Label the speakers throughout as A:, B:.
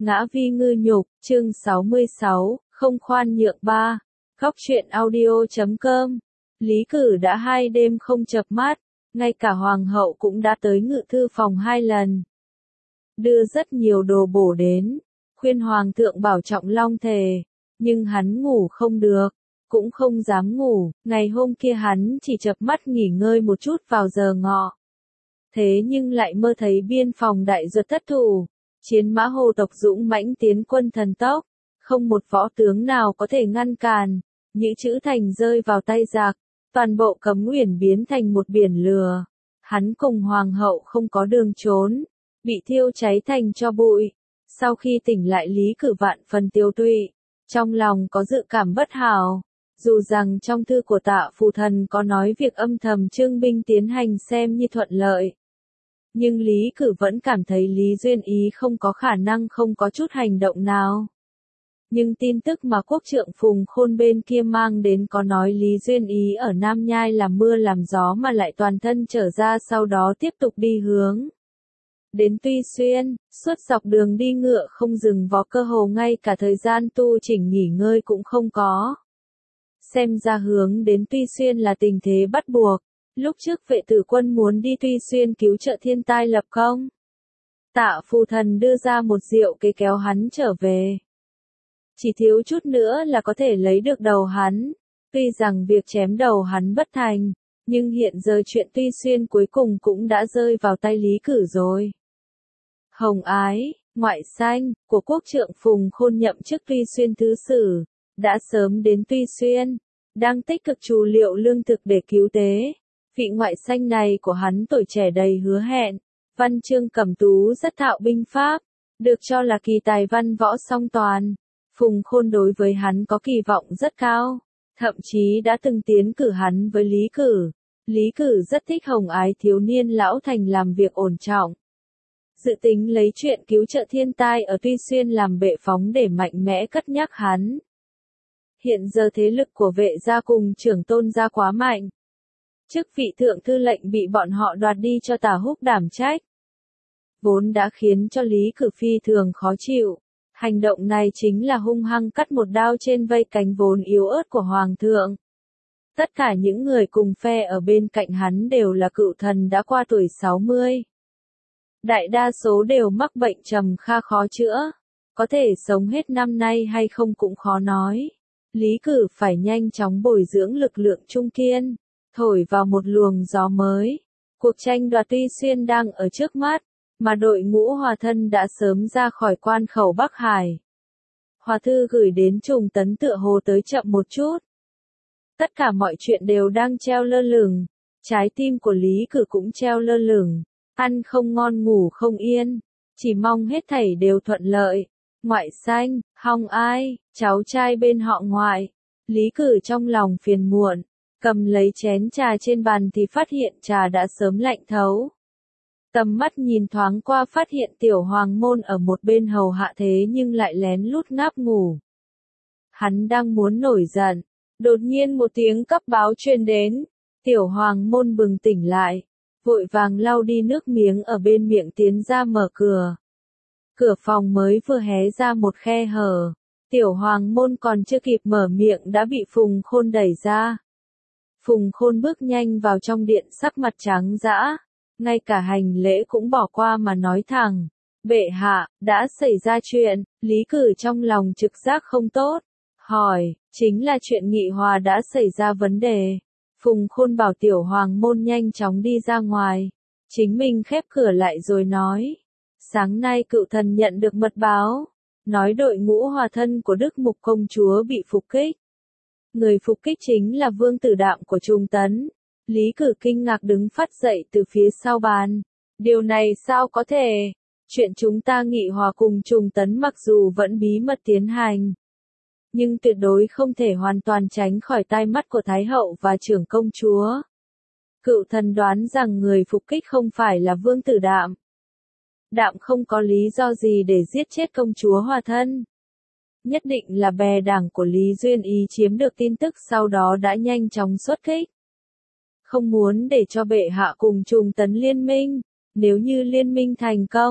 A: Ngã vi ngư nhục, chương 66, không khoan nhượng 3. Góc truyện audio.com. Lý Cử đã 2 đêm không chợp mắt, ngay cả hoàng hậu cũng đã tới ngự thư phòng 2 lần. Đưa rất nhiều đồ bổ đến, khuyên hoàng thượng bảo trọng long thể, nhưng hắn ngủ không được, cũng không dám ngủ, ngày hôm kia hắn chỉ chợp mắt nghỉ ngơi một chút vào giờ ngọ. Thế nhưng lại mơ thấy biên phòng đại duật thất thủ. Chiến mã hồ tộc dũng mãnh tiến quân thần tốc, không một võ tướng nào có thể ngăn cản, Nhữ Trữ Thành rơi vào tay giặc, toàn bộ Cấm Uyển biến thành một biển lửa. Hắn cùng hoàng hậu không có đường trốn, bị thiêu cháy thành tro bụi. Sau khi tỉnh lại Lý Cử vạn phần tiêu tụy, trong lòng có dự cảm bất hảo. Dù rằng trong thư của Tạ Phù Thần có nói việc âm thầm trương binh tiến hành xem như thuận lợi. Nhưng Lý Cử vẫn cảm thấy Lý Duyên Ý không có khả năng không có chút hành động nào. Nhưng tin tức mà quốc trượng Phùng Khôn bên kia mang đến có nói Lý Duyên Ý ở Nam Nhai làm mưa làm gió mà lại toàn thân trở ra, sau đó tiếp tục đi hướng đến Tuy Xuyên, suốt dọc đường đi ngựa không dừng vó, cơ hồ ngay cả thời gian tu chỉnh nghỉ ngơi cũng không có. Xem ra hướng đến Tuy Xuyên là tình thế bắt buộc. Lúc trước vệ tử quân muốn đi Tuy Xuyên cứu trợ thiên tai lập công. Tạ Phù Thần đưa ra một diệu kế kéo hắn trở về. Chỉ thiếu chút nữa là có thể lấy được đầu hắn. Tuy rằng việc chém đầu hắn bất thành, nhưng hiện giờ chuyện Tuy Xuyên cuối cùng cũng đã rơi vào tay Lý Cử rồi. Hồng Ái, ngoại xanh, của quốc trượng Phùng Khôn nhậm chức Tuy Xuyên thứ sử, đã sớm đến Tuy Xuyên, đang tích cực trù liệu lương thực để cứu tế. Vị ngoại xanh này của hắn tuổi trẻ đầy hứa hẹn, văn chương cẩm tú rất thạo binh pháp, được cho là kỳ tài văn võ song toàn. Phùng Khôn đối với hắn có kỳ vọng rất cao, thậm chí đã từng tiến cử hắn với Lý Cử. Lý Cử rất thích Hồng Ái thiếu niên lão thành làm việc ổn trọng. Dự tính lấy chuyện cứu trợ thiên tai ở Tuy Xuyên làm bệ phóng để mạnh mẽ cất nhắc hắn. Hiện giờ thế lực của vệ gia cùng trưởng tôn gia quá mạnh. Chức vị thượng thư lệnh bị bọn họ đoạt đi cho Tả Húc đảm trách, vốn đã khiến cho Lý Cử phi thường khó chịu. Hành động này chính là hung hăng cắt một đao trên vây cánh vốn yếu ớt của Hoàng thượng. Tất cả những người cùng phe ở bên cạnh hắn đều là cựu thần đã qua tuổi 60. Đại đa số đều mắc bệnh trầm kha khó chữa, có thể sống hết năm nay hay không cũng khó nói. Lý Cử phải nhanh chóng bồi dưỡng lực lượng trung kiên, thổi vào một luồng gió mới. Cuộc tranh đoạt Tuy Xuyên đang ở trước mắt, mà đội ngũ Hòa Thân đã sớm ra khỏi quan khẩu Bắc Hải. Hòa thư gửi đến Trùng Tấn tựa hồ tới chậm một chút. Tất cả mọi chuyện đều đang treo lơ lửng, trái tim của Lý Cử cũng treo lơ lửng, ăn không ngon ngủ không yên, chỉ mong hết thảy đều thuận lợi. Ngoại xanh, Hồng Ai, cháu trai bên họ ngoại. Lý Cử trong lòng phiền muộn, cầm lấy chén trà trên bàn thì phát hiện trà đã sớm lạnh thấu. Tầm mắt nhìn thoáng qua phát hiện Tiểu Hoàng Môn ở một bên hầu hạ thế nhưng lại lén lút ngáp ngủ. Hắn đang muốn nổi giận, đột nhiên một tiếng cấp báo truyền đến. Tiểu Hoàng Môn bừng tỉnh lại, vội vàng lau đi nước miếng ở bên miệng tiến ra mở cửa. Cửa phòng mới vừa hé ra một khe hở, Tiểu Hoàng Môn còn chưa kịp mở miệng đã bị Phùng Khôn đẩy ra. Phùng Khôn bước nhanh vào trong điện, sắc mặt trắng dã, ngay cả hành lễ cũng bỏ qua mà nói thẳng: bệ hạ, đã xảy ra chuyện. Lý Cử trong lòng trực giác không tốt, hỏi: chính là chuyện Nghị Hòa đã xảy ra vấn đề. Phùng Khôn bảo Tiểu Hoàng Môn nhanh chóng đi ra ngoài, chính mình khép cửa lại rồi nói: sáng nay cựu thần nhận được mật báo, nói đội ngũ Hòa Thân của Đức Mục công chúa bị phục kích. Người phục kích chính là Vương Tử Đạm của Trùng Tấn. Lý Cử kinh ngạc đứng phát dậy từ phía sau bàn. Điều này sao có thể? Chuyện chúng ta Nghị Hòa cùng Trùng Tấn mặc dù vẫn bí mật tiến hành, nhưng tuyệt đối không thể hoàn toàn tránh khỏi tai mắt của Thái hậu và trưởng công chúa. Cựu thần đoán rằng người phục kích không phải là Vương Tử Đạm. Đạm không có lý do gì để giết chết công chúa Hòa Thân. Nhất định là bè đảng của Lý Duyên Ý chiếm được tin tức sau đó đã nhanh chóng xuất kích. Không muốn để cho bệ hạ cùng Trùng Tấn liên minh, nếu như liên minh thành công,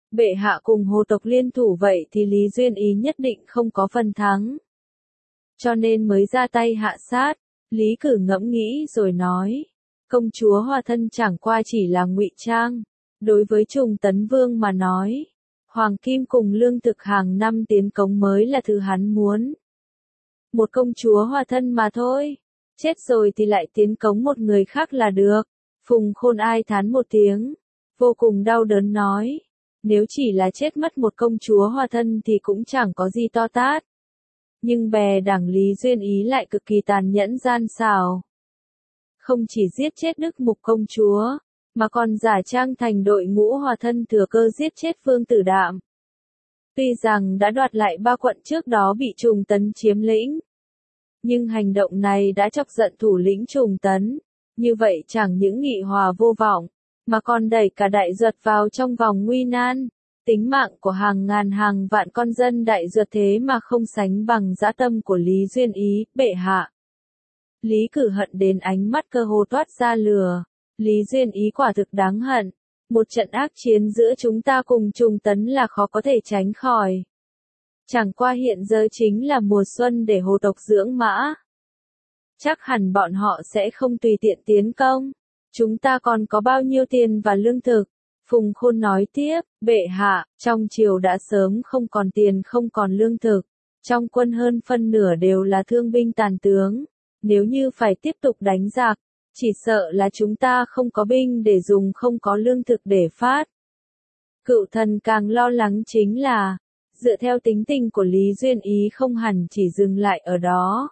A: bệ hạ cùng Hồ tộc liên thủ vậy thì Lý Duyên Ý nhất định không có phần thắng. Cho nên mới ra tay hạ sát. Lý Cử ngẫm nghĩ rồi nói, công chúa Hoa Thân chẳng qua chỉ là ngụy trang. Đối với Trùng Tấn Vương mà nói, hoàng kim cùng lương thực hàng năm tiến cống mới là thứ hắn muốn. Một công chúa Hoa Thân mà thôi, chết rồi thì lại tiến cống một người khác là được. Phùng Khôn ai thán một tiếng, vô cùng đau đớn nói, nếu chỉ là chết mất một công chúa Hoa Thân thì cũng chẳng có gì to tát. Nhưng bè đảng Lý Duyên Ý lại cực kỳ tàn nhẫn gian xảo. Không chỉ giết chết Đức Mục công chúa, mà còn giả trang thành đội ngũ Hoa Thân thừa cơ giết chết Vương Tử Đạm. Tuy rằng đã đoạt lại 3 quận trước đó bị Trùng Tấn chiếm lĩnh, nhưng hành động này đã chọc giận thủ lĩnh Trùng Tấn. Như vậy chẳng những nghị hòa vô vọng, mà còn đẩy cả Đại Duật vào trong vòng nguy nan. Tính mạng của hàng ngàn hàng vạn con dân Đại Duật thế mà không sánh bằng dã tâm của Lý Duyên Ý, bệ hạ. Lý Cử hận đến ánh mắt cơ hồ toát ra lửa. Lý Duyên Ý quả thực đáng hận. Một trận ác chiến giữa chúng ta cùng Trùng Tấn là khó có thể tránh khỏi. Chẳng qua hiện giờ chính là mùa xuân để Hồ tộc dưỡng mã. Chắc hẳn bọn họ sẽ không tùy tiện tiến công. Chúng ta còn có bao nhiêu tiền và lương thực? Phùng Khôn nói tiếp, bệ hạ, trong triều đã sớm không còn tiền không còn lương thực. Trong quân hơn phân nửa đều là thương binh tàn tướng. Nếu như phải tiếp tục đánh giặc, chỉ sợ là chúng ta không có binh để dùng không có lương thực để phát. Cựu thần càng lo lắng chính là, dựa theo tính tình của Lý Duyên Ý không hẳn chỉ dừng lại ở đó.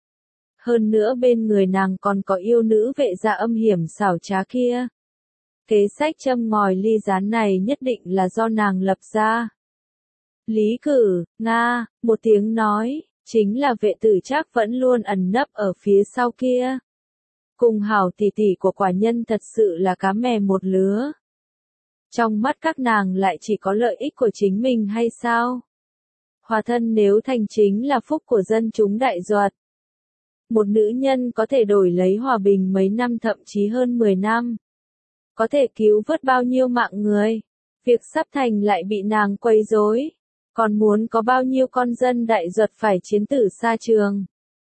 A: Hơn nữa bên người nàng còn có yêu nữ vệ gia âm hiểm xảo trá kia. Kế sách châm ngòi ly gián này nhất định là do nàng lập ra. Lý Cử, Nga, một tiếng nói, chính là vệ tử Trác vẫn luôn ẩn nấp ở phía sau kia. Cùng hảo tỷ tỷ của quả nhân thật sự là cá mè một lứa. Trong mắt các nàng lại chỉ có lợi ích của chính mình hay sao? Hoa Thân nếu thành chính là phúc của dân chúng Đại Duật. Một nữ nhân có thể đổi lấy hòa bình mấy năm thậm chí hơn 10 năm. Có thể cứu vớt bao nhiêu mạng người. Việc sắp thành lại bị nàng quấy rối. Còn muốn có bao nhiêu con dân Đại Duật phải chiến tử xa trường.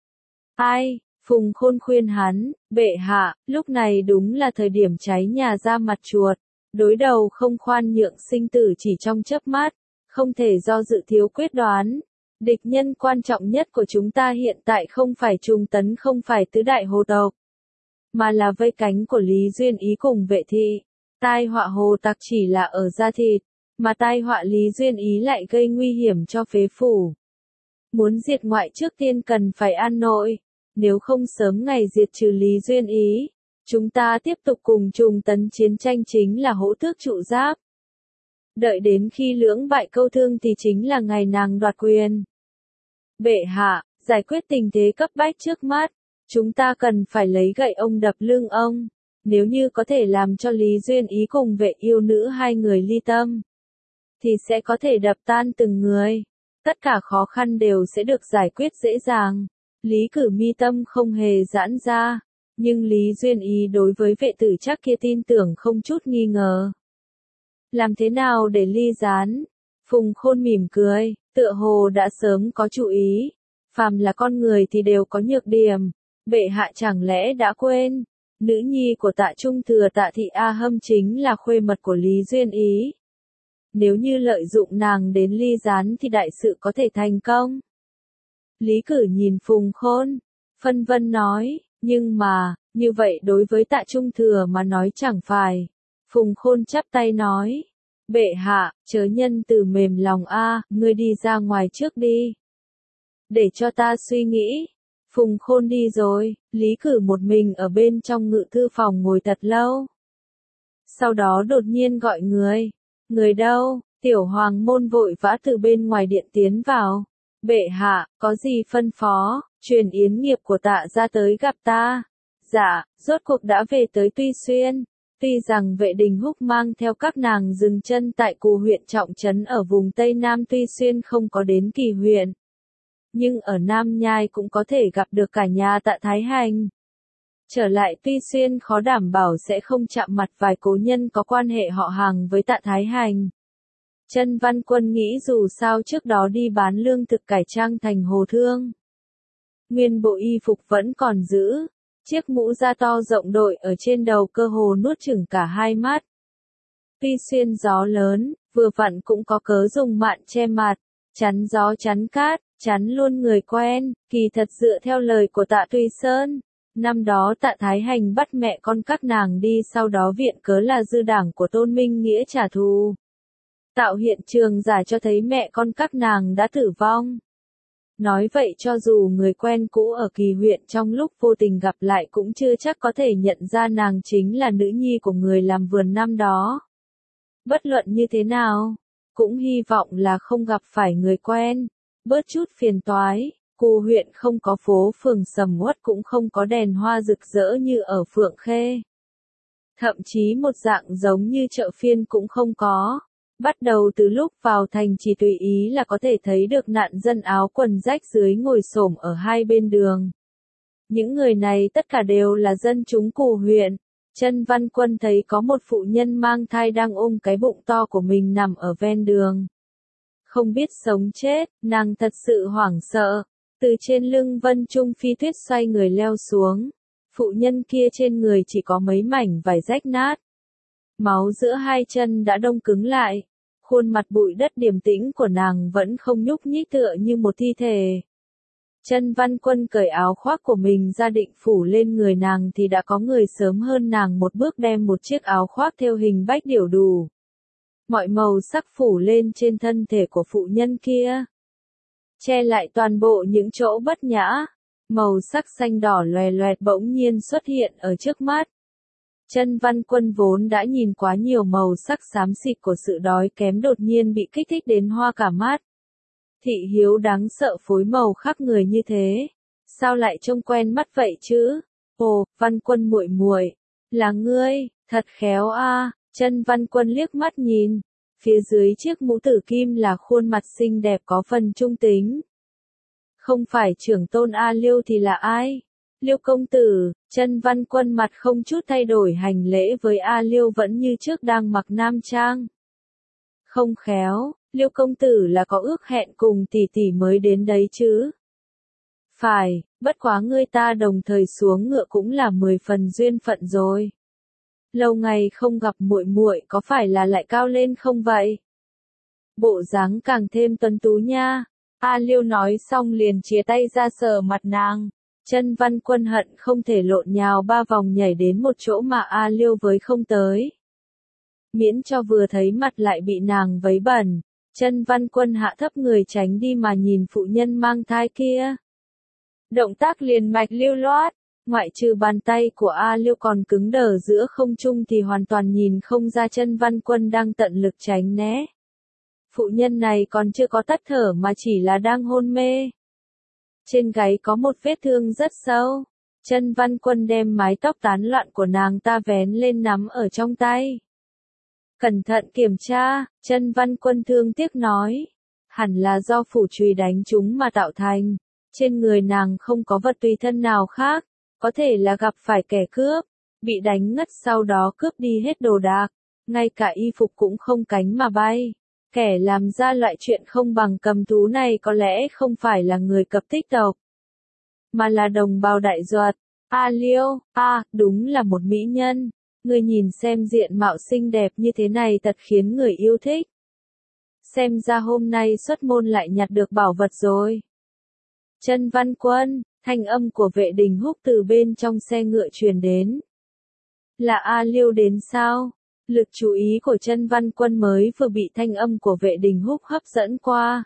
A: Ai? Phùng Khôn khuyên hắn, bệ hạ, lúc này đúng là thời điểm cháy nhà ra mặt chuột. Đối đầu không khoan nhượng sinh tử chỉ trong chớp mắt. Không thể do dự thiếu quyết đoán. Địch nhân quan trọng nhất của chúng ta hiện tại không phải Trùng Tấn không phải tứ đại Hồ tộc, mà là vây cánh của Lý Duyên Ý cùng vệ thị. Tai họa Hồ tặc chỉ là ở da thịt, mà tai họa Lý Duyên Ý lại gây nguy hiểm cho phế phủ. Muốn diệt ngoại trước tiên cần phải an nội, nếu không sớm ngày diệt trừ Lý Duyên Ý, chúng ta tiếp tục cùng Trùng Tấn chiến tranh chính là hỗ tước trụ giáp. Đợi đến khi lưỡng bại câu thương thì chính là ngày nàng đoạt quyền. Bệ hạ, giải quyết tình thế cấp bách trước mắt, chúng ta cần phải lấy gậy ông đập lưng ông. Nếu như có thể làm cho Lý Duyên Ý cùng vệ yêu nữ hai người ly tâm, thì sẽ có thể đập tan từng người. Tất cả khó khăn đều sẽ được giải quyết dễ dàng. Lý Cử mi tâm không hề giãn ra, nhưng Lý Duyên Ý đối với vệ tử Trác kia tin tưởng không chút nghi ngờ. Làm thế nào để ly gián? Phùng Khôn mỉm cười, tựa hồ đã sớm có chú ý. Phàm là con người thì đều có nhược điểm. Bệ hạ chẳng lẽ đã quên? Nữ nhi của Tạ Trung Thừa Tạ Thị A Hâm chính là khuê mật của Lý Duyên Ý. Nếu như lợi dụng nàng đến ly gián thì đại sự có thể thành công. Lý Cử nhìn Phùng Khôn, phân vân nói, nhưng mà, như vậy đối với Tạ Trung Thừa mà nói chẳng phải. Phùng Khôn chắp tay nói, bệ hạ, chớ nhân từ mềm lòng a, ngươi đi ra ngoài trước đi. Để cho ta suy nghĩ. Phùng Khôn đi rồi, Lý Cử một mình ở bên trong ngự thư phòng ngồi thật lâu. Sau đó đột nhiên gọi người. Người đâu? Tiểu Hoàng môn vội vã từ bên ngoài điện tiến vào. Bệ hạ, có gì phân phó? Truyền yến nghiệp của Tạ gia tới gặp ta. Dạ, rốt cuộc đã về tới Tuy Xuyên. Tuy rằng vệ đình húc mang theo các nàng dừng chân tại Cù huyện trọng trấn ở vùng Tây Nam Tuy Xuyên không có đến Kỳ huyện. Nhưng ở Nam Nhai cũng có thể gặp được cả nhà Tạ Thái Hành. Trở lại Tuy Xuyên khó đảm bảo sẽ không chạm mặt vài cố nhân có quan hệ họ hàng với Tạ Thái Hành. Chân Văn Quân nghĩ dù sao trước đó đi bán lương thực cải trang thành hồ thương. Nguyên bộ y phục vẫn còn giữ, chiếc mũ da to rộng đội ở trên đầu cơ hồ nuốt chửng cả hai mắt. Tuy xuyên gió lớn, vừa vặn cũng có cớ dùng mạn che mặt, chắn gió chắn cát, chắn luôn người quen, kỳ thật dựa theo lời của Tạ Tùy Sơn. Năm đó Tạ Thái Hành bắt mẹ con các nàng đi sau đó viện cớ là dư đảng của Tôn Minh Nghĩa trả thù. Tạo hiện trường giả cho thấy mẹ con các nàng đã tử vong. Nói vậy cho dù người quen cũ ở Kỳ huyện trong lúc vô tình gặp lại cũng chưa chắc có thể nhận ra nàng chính là nữ nhi của người làm vườn năm đó. Bất luận như thế nào, cũng hy vọng là không gặp phải người quen, bớt chút phiền toái. Cù huyện không có phố phường sầm uất cũng không có đèn hoa rực rỡ như ở Phượng Khê. Thậm chí một dạng giống như chợ phiên cũng không có. Bắt đầu từ lúc vào thành chỉ tùy ý là có thể thấy được nạn dân áo quần rách dưới ngồi xổm ở hai bên đường. Những người này tất cả đều là dân chúng Cù huyện. Chân Văn Quân thấy có một phụ nhân mang thai đang ôm cái bụng to của mình nằm ở ven đường. Không biết sống chết, nàng thật sự hoảng sợ. Từ trên lưng Vân Trung Phi Tuyết xoay người leo xuống. Phụ nhân kia trên người chỉ có mấy mảnh vải rách nát. Máu giữa hai chân đã đông cứng lại. Khuôn mặt bụi đất điềm tĩnh của nàng vẫn không nhúc nhích tựa như một thi thể. Chân Văn Quân cởi áo khoác của mình ra định phủ lên người nàng thì đã có người sớm hơn nàng một bước đem một chiếc áo khoác theo hình bách điểu đủ. Mọi màu sắc phủ lên trên thân thể của phụ nhân kia. Che lại toàn bộ những chỗ bất nhã. Màu sắc xanh đỏ loè loẹt bỗng nhiên xuất hiện ở trước mắt. Chân Văn Quân vốn đã nhìn quá nhiều màu sắc xám xịt của sự đói kém đột nhiên bị kích thích đến hoa cả mắt. Thị hiếu đáng sợ phối màu khác người như thế. Sao lại trông quen mắt vậy chứ? Ồ, Văn Quân muội muội, là ngươi, thật khéo a. Chân Văn Quân liếc mắt nhìn. Phía dưới chiếc mũ tử kim là khuôn mặt xinh đẹp có phần trung tính. Không phải trưởng tôn A Liêu thì là ai? Liêu công tử. Chân Văn Quân mặt không chút thay đổi hành lễ với A Liêu vẫn như trước đang mặc nam trang. Không khéo, Liêu công tử là có ước hẹn cùng tỷ tỷ mới đến đấy chứ? Phải, bất quá ngươi ta đồng thời xuống ngựa cũng là 10 phần duyên phận rồi. Lâu ngày không gặp muội muội có phải là lại cao lên không vậy? Bộ dáng càng thêm tuấn tú nha. A Liêu nói xong liền chia tay ra sờ mặt nàng. Chân Văn Quân hận không thể lộn nhào 3 vòng nhảy đến một chỗ mà A Liêu với không tới. Miễn cho vừa thấy mặt lại bị nàng vấy bẩn. Chân Văn Quân hạ thấp người tránh đi mà nhìn phụ nhân mang thai kia. Động tác liền mạch lưu loát. Ngoại trừ bàn tay của A Liêu còn cứng đờ giữa không trung thì hoàn toàn nhìn không ra Chân Văn Quân đang tận lực tránh né. Phụ nhân này còn chưa có tắt thở mà chỉ là đang hôn mê. Trên gáy có một vết thương rất sâu. Chân Văn Quân đem mái tóc tán loạn của nàng ta vén lên nắm ở trong tay. Cẩn thận kiểm tra, Chân Văn Quân thương tiếc nói. Hẳn là do phủ chùy đánh chúng mà tạo thành. Trên người nàng không có vật tùy thân nào khác. Có thể là gặp phải kẻ cướp. Bị đánh ngất sau đó cướp đi hết đồ đạc. Ngay cả y phục cũng không cánh mà bay. Kẻ làm ra loại chuyện không bằng cầm thú này có lẽ không phải là người cập tích tộc. Mà là đồng bào đại duật. A Liêu, đúng là một mỹ nhân. Người nhìn xem diện mạo xinh đẹp như thế này thật khiến người yêu thích. Xem ra hôm nay xuất môn lại nhặt được bảo vật rồi. Chân Văn Quân, thanh âm của Vệ Đình Húc từ bên trong xe ngựa truyền đến. Là A Liêu đến sao? Lực chú ý của Chân Văn Quân mới vừa bị thanh âm của Vệ Đình Húc hấp dẫn qua.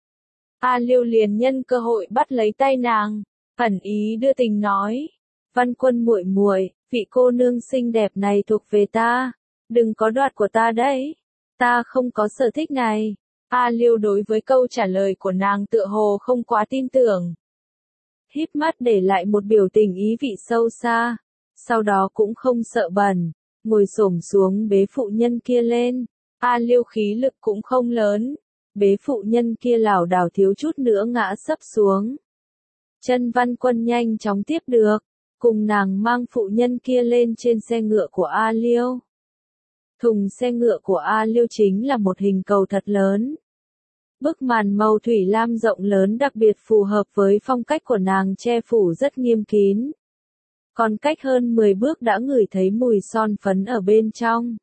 A: A Liêu liền nhân cơ hội bắt lấy tay nàng, ẩn ý đưa tình nói: "Văn Quân muội muội, vị cô nương xinh đẹp này thuộc về ta, đừng có đoạt của ta đấy, ta không có sở thích này." A Liêu đối với câu trả lời của nàng tựa hồ không quá tin tưởng. Híp mắt để lại một biểu tình ý vị sâu xa, sau đó cũng không sợ bẩn. Ngồi xổm xuống bế phụ nhân kia lên. A Liêu khí lực cũng không lớn. Bế phụ nhân kia lảo đảo thiếu chút nữa ngã sấp xuống. Chân Văn Quân nhanh chóng tiếp được. Cùng nàng mang phụ nhân kia lên trên xe ngựa của A Liêu. Thùng xe ngựa của A Liêu chính là một hình cầu thật lớn. Bức màn màu thủy lam rộng lớn đặc biệt phù hợp với phong cách của nàng, che phủ rất nghiêm kín. Còn cách hơn 10 bước đã ngửi thấy mùi son phấn ở bên trong.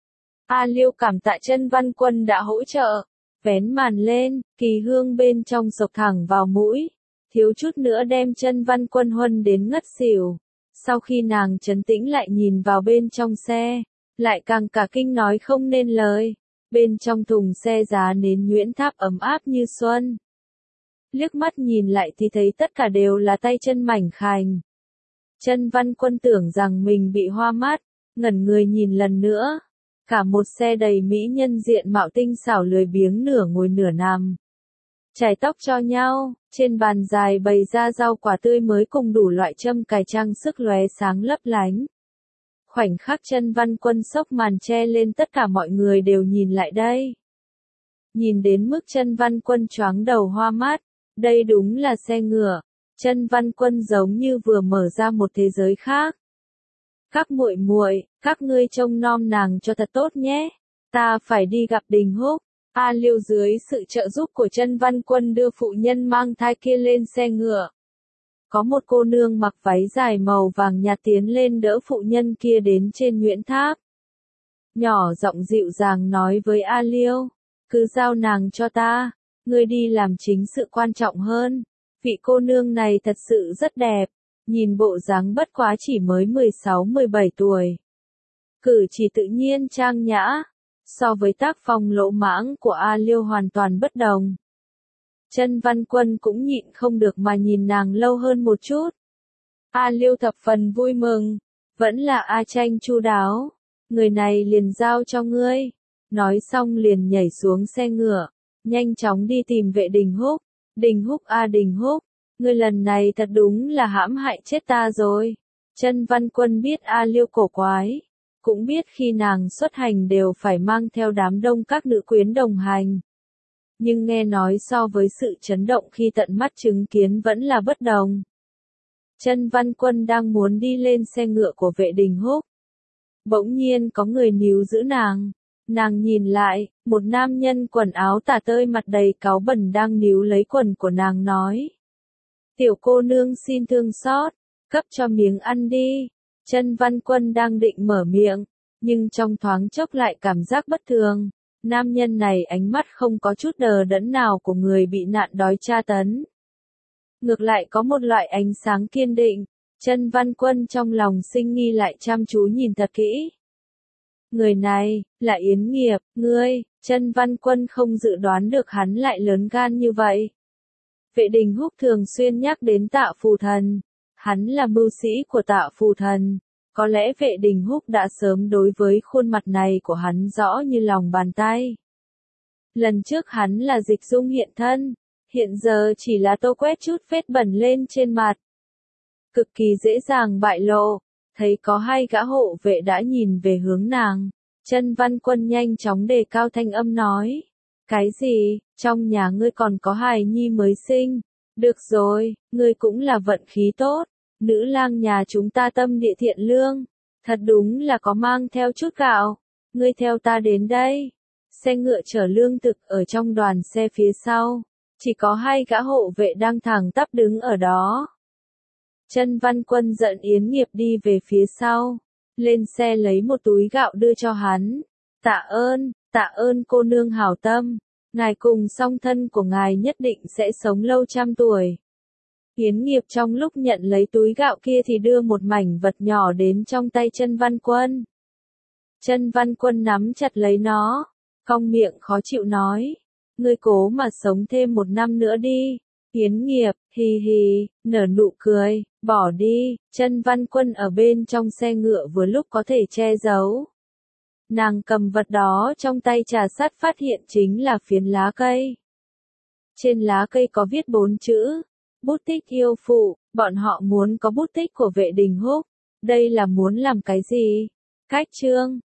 A: A Liêu cảm tạ Chân Văn Quân đã hỗ trợ. Vén màn lên, kỳ hương bên trong sộc thẳng vào mũi. Thiếu chút nữa đem Chân Văn Quân huân đến ngất xỉu. Sau khi nàng trấn tĩnh lại nhìn vào bên trong xe, lại càng cả kinh nói không nên lời. Bên trong thùng xe giá nến nhuyễn tháp ấm áp như xuân. Liếc mắt nhìn lại thì thấy tất cả đều là tay chân mảnh khảnh. Chân Văn Quân tưởng rằng mình bị hoa mắt, ngẩn người nhìn lần nữa. Cả một xe đầy mỹ nhân diện mạo tinh xảo lười biếng nửa ngồi nửa nằm. Chải tóc cho nhau, trên bàn dài bày ra rau quả tươi mới cùng đủ loại châm cài trang sức lóe sáng lấp lánh. Khoảnh khắc Chân Văn Quân xốc màn che lên, tất cả mọi người đều nhìn lại đây. Nhìn đến mức Chân Văn Quân choáng đầu hoa mắt, đây đúng là xe ngựa. Chân Văn Quân giống như vừa mở ra một thế giới khác. Các muội muội, các ngươi trông nom nàng cho thật tốt nhé. Ta phải đi gặp Đình Húc. A Liêu dưới sự trợ giúp của Chân Văn Quân đưa phụ nhân mang thai kia lên xe ngựa. Có một cô nương mặc váy dài màu vàng nhạt tiến lên đỡ phụ nhân kia đến trên nhuyễn tháp. Nhỏ giọng dịu dàng nói với A Liêu, cứ giao nàng cho ta, ngươi đi làm chính sự quan trọng hơn. Vị cô nương này thật sự rất đẹp, nhìn bộ dáng bất quá chỉ mới 16-17 tuổi. Cử chỉ tự nhiên trang nhã, so với tác phong lỗ mãng của A Liêu hoàn toàn bất đồng. Chân Văn Quân cũng nhịn không được mà nhìn nàng lâu hơn một chút. A Liêu thập phần vui mừng, vẫn là A Tranh chu đáo, người này liền giao cho ngươi. Nói xong liền nhảy xuống xe ngựa, nhanh chóng đi tìm vệ Đình Húc. Đình Húc a Đình Húc, ngươi lần này thật đúng là hãm hại chết ta rồi. Chân Văn Quân biết A Liêu cổ quái, cũng biết khi nàng xuất hành đều phải mang theo đám đông các nữ quyến đồng hành. Nhưng nghe nói so với sự chấn động khi tận mắt chứng kiến vẫn là bất đồng. Chân Văn Quân đang muốn đi lên xe ngựa của vệ Đình Húc. Bỗng nhiên có người níu giữ nàng. Nàng nhìn lại, một nam nhân quần áo tả tơi mặt đầy cáu bẩn đang níu lấy quần của nàng nói. Tiểu cô nương xin thương xót, cấp cho miếng ăn đi. Chân Văn Quân đang định mở miệng, nhưng trong thoáng chốc lại cảm giác bất thường. Nam nhân này ánh mắt không có chút đờ đẫn nào của người bị nạn đói tra tấn. Ngược lại có một loại ánh sáng kiên định. Chân Văn Quân trong lòng sinh nghi lại chăm chú nhìn thật kỹ. Người này, là Yến Nghiệp, ngươi. Chân Văn Quân không dự đoán được hắn lại lớn gan như vậy. Vệ Đình Húc thường xuyên nhắc đến Tạ Phù Thần. Hắn là mưu sĩ của Tạ Phù Thần. Có lẽ vệ Đình Húc đã sớm đối với khuôn mặt này của hắn rõ như lòng bàn tay. Lần trước hắn là dịch dung hiện thân, hiện giờ chỉ là tô quét chút vết bẩn lên trên mặt. Cực kỳ dễ dàng bại lộ, thấy có hai gã hộ vệ đã nhìn về hướng nàng. Chân Văn Quân nhanh chóng đề cao thanh âm nói. Cái gì, trong nhà ngươi còn có hài nhi mới sinh? Được rồi, ngươi cũng là vận khí tốt. Nữ lang nhà chúng ta tâm địa thiện lương, thật đúng là có mang theo chút gạo. Ngươi theo ta đến đây. Xe ngựa chở lương thực ở trong đoàn xe phía sau, chỉ có hai gã hộ vệ đang thẳng tắp đứng ở đó. Chân Văn Quân dẫn Yến Nghiệp đi về phía sau, lên xe lấy một túi gạo đưa cho hắn. Tạ ơn cô nương hảo tâm, ngài cùng song thân của ngài nhất định sẽ sống lâu trăm tuổi. Yến Nghiệp trong lúc nhận lấy túi gạo kia thì đưa một mảnh vật nhỏ đến trong tay Chân Văn Quân. Chân Văn Quân nắm chặt lấy nó, cong miệng khó chịu nói. Ngươi cố mà sống thêm 1 năm nữa đi. Yến Nghiệp, hì hì, nở nụ cười, bỏ đi. Chân Văn Quân ở bên trong xe ngựa vừa lúc có thể che giấu. Nàng cầm vật đó trong tay trà sát phát hiện chính là phiến lá cây. Trên lá cây có viết 4 chữ. Bút tích yêu phụ, bọn họ muốn có bút tích của vệ Đình Húc. Đây là muốn làm cái gì? Cách chương.